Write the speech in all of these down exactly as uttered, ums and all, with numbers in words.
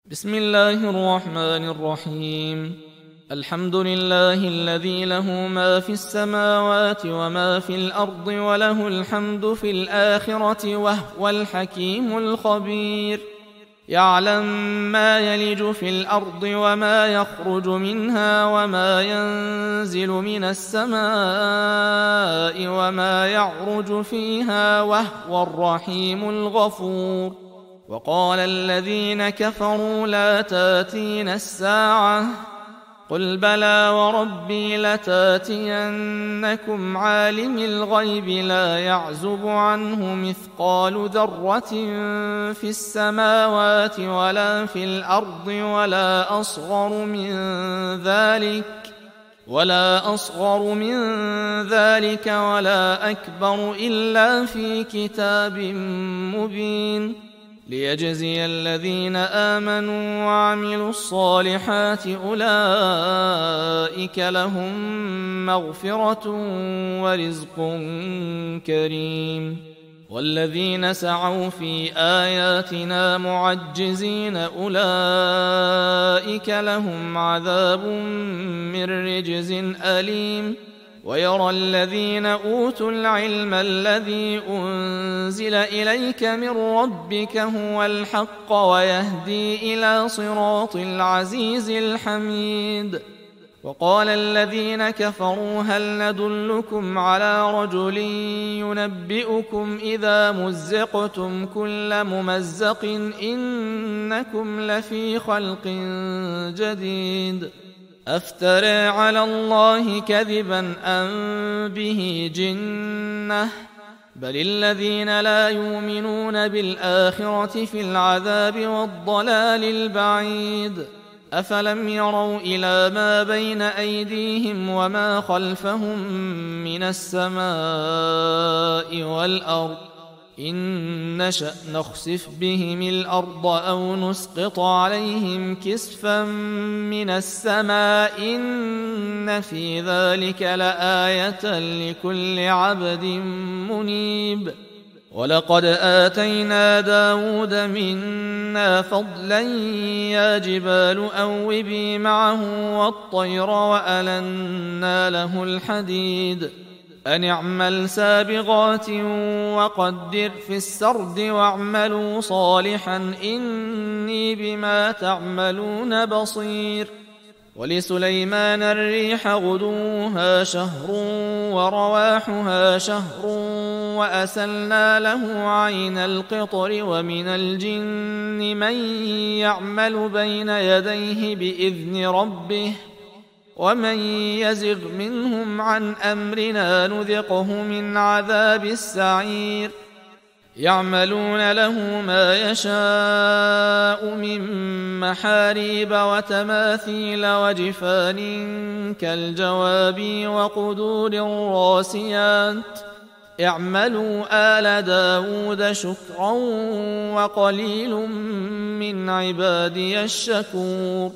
بسم الله الرحمن الرحيم. الحمد لله الذي له ما في السماوات وما في الأرض وله الحمد في الآخرة وهو الحكيم الخبير. يعلم ما يلج في الأرض وما يخرج منها وما ينزل من السماء وما يعرج فيها وهو الرحيم الغفور. وقال الذين كفروا لا تاتين الساعة قل بلى وربي لتاتينكم عالم الغيب لا يعزب عنه مثقال ذرة في السماوات ولا في الأرض ولا أصغر من ذلك ولا أصغر من ذلك ولا أكبر إلا في كتاب مبين ليجزي الذين آمنوا وعملوا الصالحات أولئك لهم مغفرة ورزق كريم. والذين سعوا في آياتنا معجزين أولئك لهم عذاب من رجز أليم. ويرى الذين أوتوا العلم الذي أنزل إليك من ربك هو الحق ويهدي إلى صراط العزيز الحميد. وقال الذين كفروا هل ندلكم على رجل ينبئكم إذا مزقتم كل ممزق إنكم لفي خلق جديد أفترى على الله كذبا أم به جنة بل الذين لا يؤمنون بالآخرة في العذاب والضلال البعيد. أفلم يروا إلى ما بين أيديهم وما خلفهم من السماء والأرض إن نشأ نخسف بهم الأرض أو نسقط عليهم كسفا من السماء إن في ذلك لآية لكل عبد منيب. ولقد آتينا داود منا فضلا يا جبال أوبي معه والطير وألنا له الحديد أن اعمل سابغات وقدر في السرد واعملوا صالحا إني بما تعملون بصير. ولسليمان الريح غدوها شهر ورواحها شهر وأسلنا له عين القطر ومن الجن من يعمل بين يديه بإذن ربه ومن يزغ منهم عن أمرنا نذقه من عذاب السعير. يعملون له ما يشاء من محاريب وتماثيل وجفان كالجواب وقدور الراسيات اعملوا آل داود شكرا وقليل من عبادي الشكور.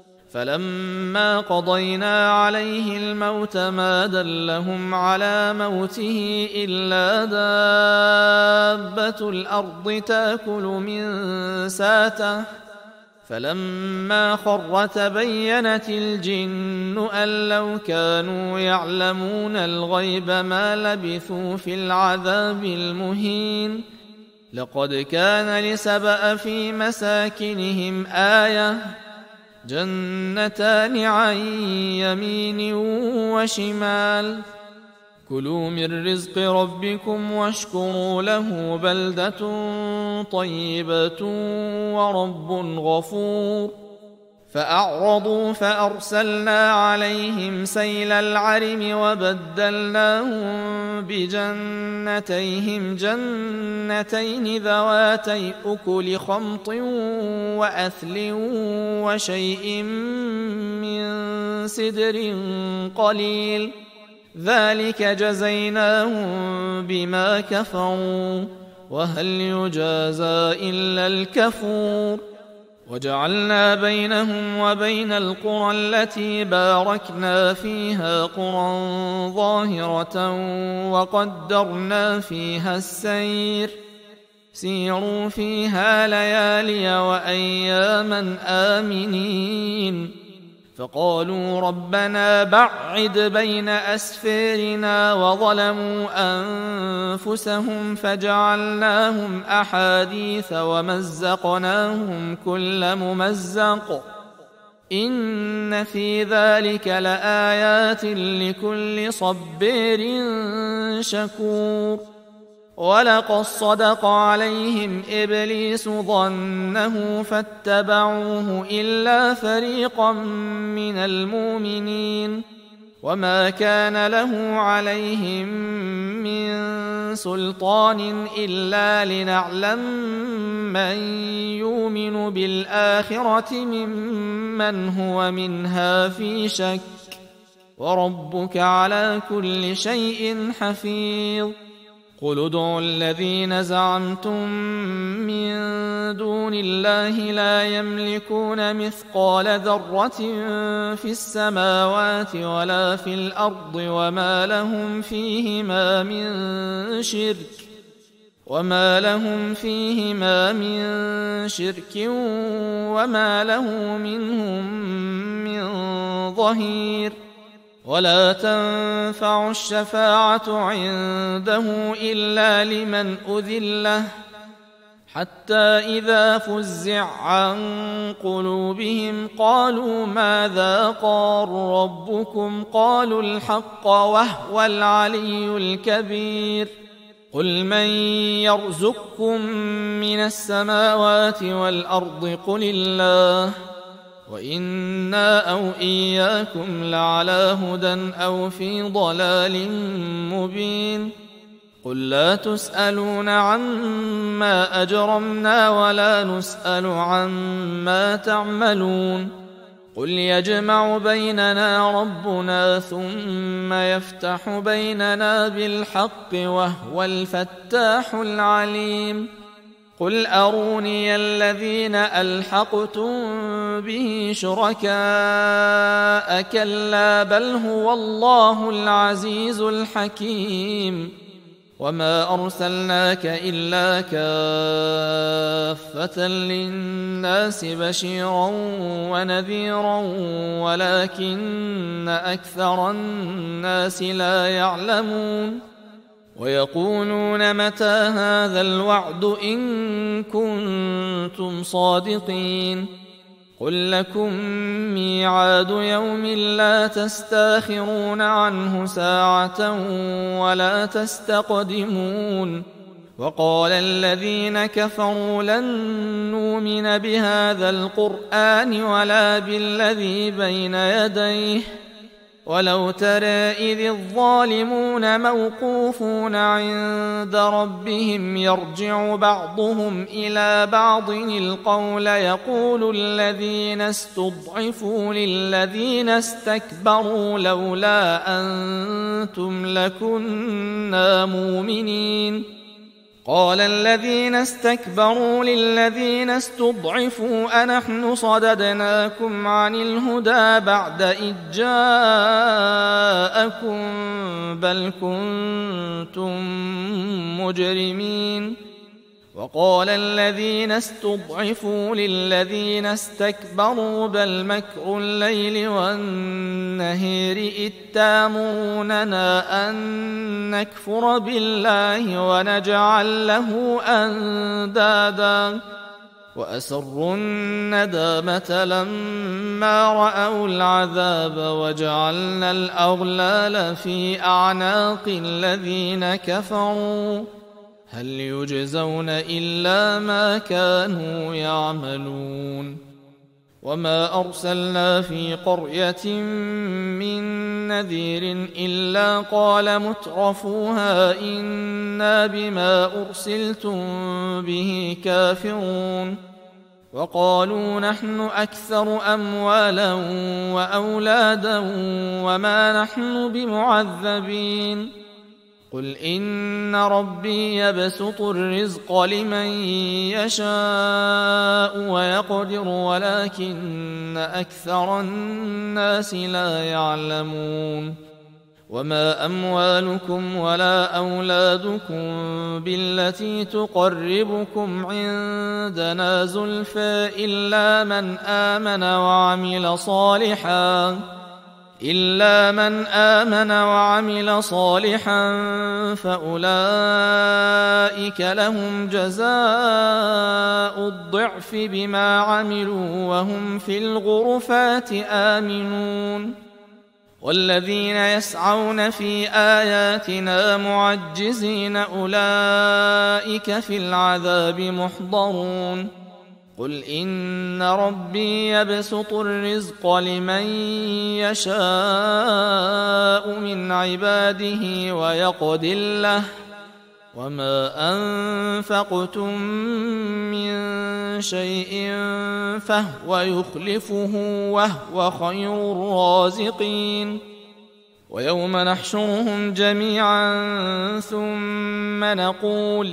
فلما قضينا عليه الموت ما دلهم على موته إلا دابة الأرض تأكل من ساته فلما خر تبينت الجن أن لو كانوا يعلمون الغيب ما لبثوا في العذاب المهين. لقد كان لسبأ في مساكنهم آية جنتان عن يمين وشمال كلوا من رزق ربكم واشكروا له بلدة طيبة ورب غفور. فأعرضوا فأرسلنا عليهم سيل العرم وبدلناهم بجنتيهم جنتين ذواتي أكل خمط وأثل وشيء من سدر قليل ذلك جزيناهم بما كفروا وهل يجازى إلا الكفور. وجعلنا بينهم وبين القرى التي باركنا فيها قرى ظاهرة وقدرنا فيها السير سيروا فيها ليالي وأياما آمنين. فقالوا ربنا بعد بين أسفارنا وظلموا أنفسهم فجعلناهم أحاديث ومزقناهم كل ممزق إن في ذلك لآيات لكل صبير شكور. ولقد صدق عليهم إبليس ظنه فاتبعوه إلا فريقا من المؤمنين وما كان له عليهم من سلطان إلا لنعلم من يؤمن بالآخرة ممن هو منها في شك وربك على كل شيء حفيظ. قل ادعوا الذين زعمتم من دون الله لا يملكون مثقال ذرة في السماوات ولا في الأرض وما لهم فيهما من شرك وما لهم فيهما من شرك وما له منهم من ظهير. ولا تنفع الشفاعة عنده إلا لمن أذن له حتى إذا فزع عن قلوبهم قالوا ماذا قال ربكم قالوا الحق وهو العلي الكبير. قل من يرزقكم من السماوات والأرض قل الله وإنا أو إياكم لعلى هدى أو في ضلال مبين. قل لا تسألون عما أجرمنا ولا نسأل عما تعملون. قل يجمع بيننا ربنا ثم يفتح بيننا بالحق وهو الفتاح العليم. قل أروني الذين ألحقتم به شركاء كلا بل هو الله العزيز الحكيم. وما أرسلناك إلا كافة للناس بشيرا ونذيرا ولكن أكثر الناس لا يعلمون. ويقولون متى هذا الوعد إن كنتم صادقين. قل لكم ميعاد يوم لا تستاخرون عنه ساعة ولا تستقدمون. وقال الذين كفروا لن نؤمن بهذا القرآن ولا بالذي بين يديه ولو ترى إذ الظالمون موقوفون عند ربهم يرجع بعضهم إلى بعض القول يقول الذين استضعفوا للذين استكبروا لولا أنتم لكنا مؤمنين. قال الذين استكبروا للذين استضعفوا أنحن صددناكم عن الهدى بعد إذ جاءكم بل كنتم مجرمين. وقال الذين استضعفوا للذين استكبروا بل مكر الليل والنهار إذ تأمروننا أن نكفر بالله ونجعل له أندادا وأسروا الندامة لما رأوا العذاب وجعلنا الأغلال في أعناق الذين كفروا هل يجزون إلا ما كانوا يعملون. وما أرسلنا في قرية من نذير إلا قال مترفوها إنا بما أرسلتم به كافرون. وقالوا نحن أكثر أموالا وأولادا وما نحن بمعذبين. قل إن ربي يبسط الرزق لمن يشاء ويقدر ولكن أكثر الناس لا يعلمون. وما أموالكم ولا أولادكم بالتي تقربكم عندنا زلفى إلا من آمن وعمل صالحا إلا من آمن وعمل صالحا فأولئك لهم جزاء الضعف بما عملوا وهم في الغرفات آمنون والذين يسعون في آياتنا معجزين أولئك في العذاب محضرون قل إن ربي يبسط الرزق لمن يشاء من عباده ويقدر له وما أنفقتم من شيء فهو يخلفه وهو خير الرازقين ويوم نحشرهم جميعا ثم نقول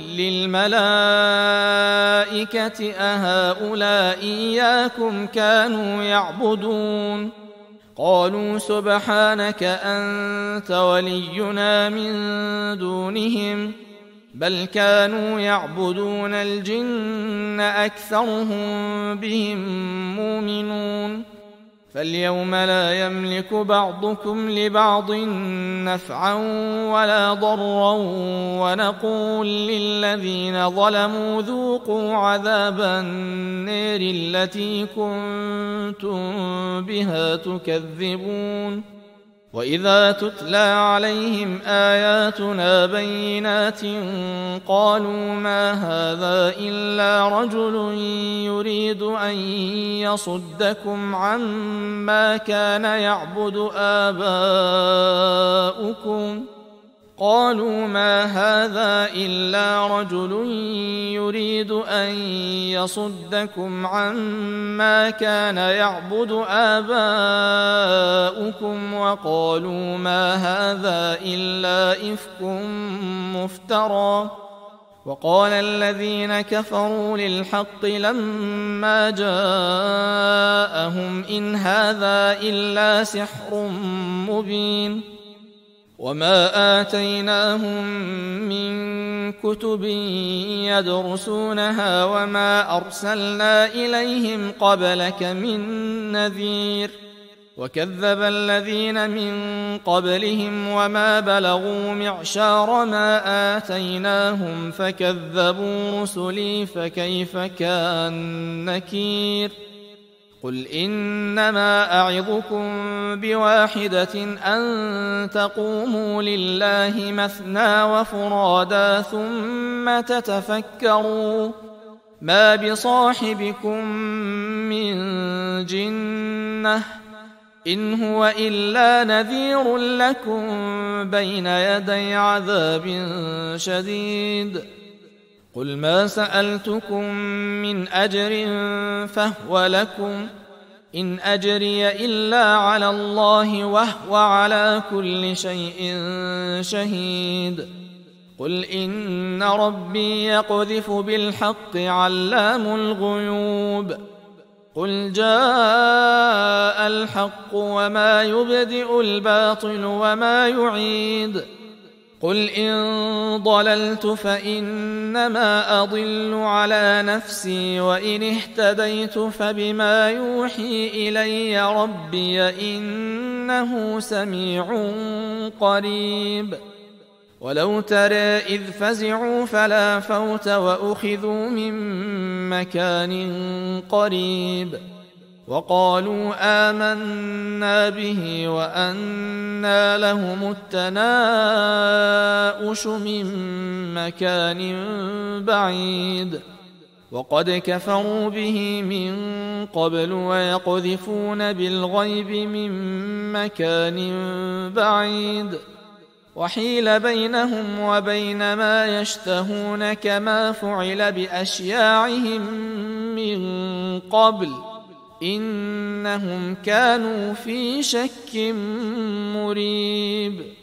للملائكة أهؤلاء إياكم كانوا يعبدون قالوا سبحانك أنت ولينا من دونهم بل كانوا يعبدون الجن أكثرهم بهم مؤمنون فاليوم لا يملك بعضكم لبعض نفعا ولا ضرا ونقول للذين ظلموا ذوقوا عذاب النار التي كنتم بها تكذبون وإذا تتلى عليهم آياتنا بينات قالوا ما هذا إلا رجل يريد أن يصدكم عما كان يعبد آباؤكم قالوا ما هذا إلا رجل يريد أن يصدكم عما كان يعبد آباؤكم وقالوا ما هذا إلا إفك مفترى وقال الذين كفروا للحق لما جاءهم إن هذا إلا سحر مبين وما آتيناهم من كتب يدرسونها وما أرسلنا إليهم قبلك من نذير وكذب الذين من قبلهم وما بلغوا معشار ما آتيناهم فكذبوا رسلي فكيف كان نكير قل إنما أعظكم بواحدة أن تقوموا لله مثنى وفرادا ثم تتفكروا ما بصاحبكم من جنة إن هو إلا نذير لكم بين يدي عذاب شديد قل ما سألتكم من أجر فهو لكم إن أجري إلا على الله وهو على كل شيء شهيد قل إن ربي يقذف بالحق علام الغيوب قل جاء الحق وما يبدئ الباطل وما يعيد قل إن ضللت فإنما أضل على نفسي وإن اهتديت فبما يوحي إلي ربي إنه سميع قريب ولو ترى إذ فزعوا فلا فوت وأخذوا من مكان قريب وقالوا آمنا به وأنى لهم التناؤش من مكان بعيد وقد كفروا به من قبل ويقذفون بالغيب من مكان بعيد وحيل بينهم وبين ما يشتهون كما فعل بأشياعهم من قبل إنهم كانوا في شك مريب